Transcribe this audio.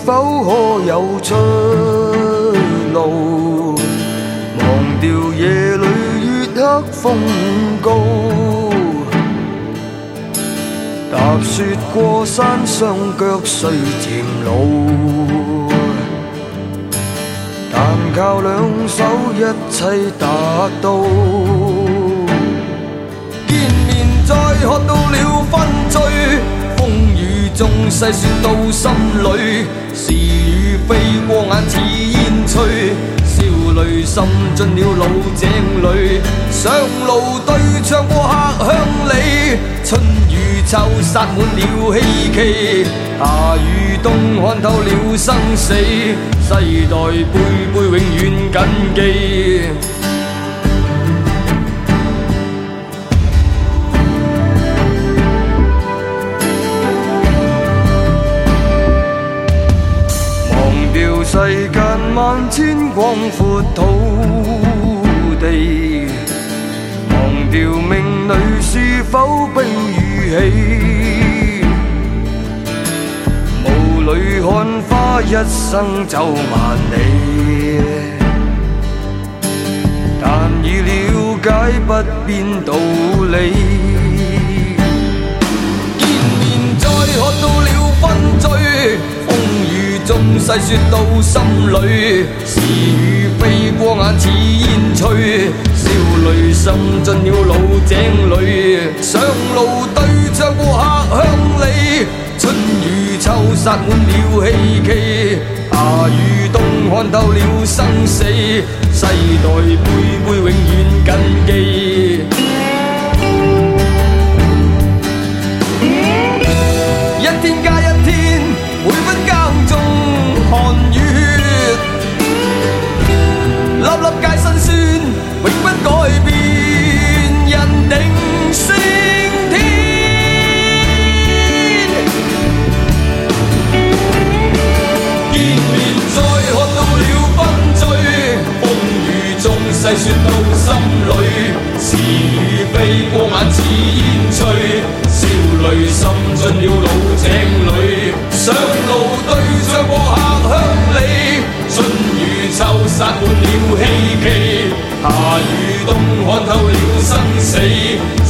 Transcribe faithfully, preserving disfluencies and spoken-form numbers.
否可有出路？忘掉夜里月黑風高，踏雪過山，雙腳雖漸老，但靠兩手一切達到。見面再喝到了分醉，風雨中細說到心裏，是與非過眼似煙吹，笑淚滲進了老井裏，上路對唱過客鄉里，春雨秋灑滿了希冀，夏與冬看透了生死，世代輩輩永遠謹記。世間萬千廣闊土地，忘掉命裏是否悲與喜，霧裏看花一生走萬里，但已了解不變道理，見面再喝到了分醉，中細說到心裏，是與非過眼似煙吹，笑淚滲進了老井裏，上路對唱過客鄉里，春與秋灑滿了希冀，夏與冬看透了生死，世代輩輩永遠謹記。一天加一天，每分耕種寒與血，粒粒皆辛酸，永不改變，人定勝天。見面再喝到了分醉，風雨中細說到心裏，是與非過眼似煙吹，笑淚滲進了老井裏，上路對唱過客鄉里，春與秋灑滿了希冀，夏與冬看透了生死。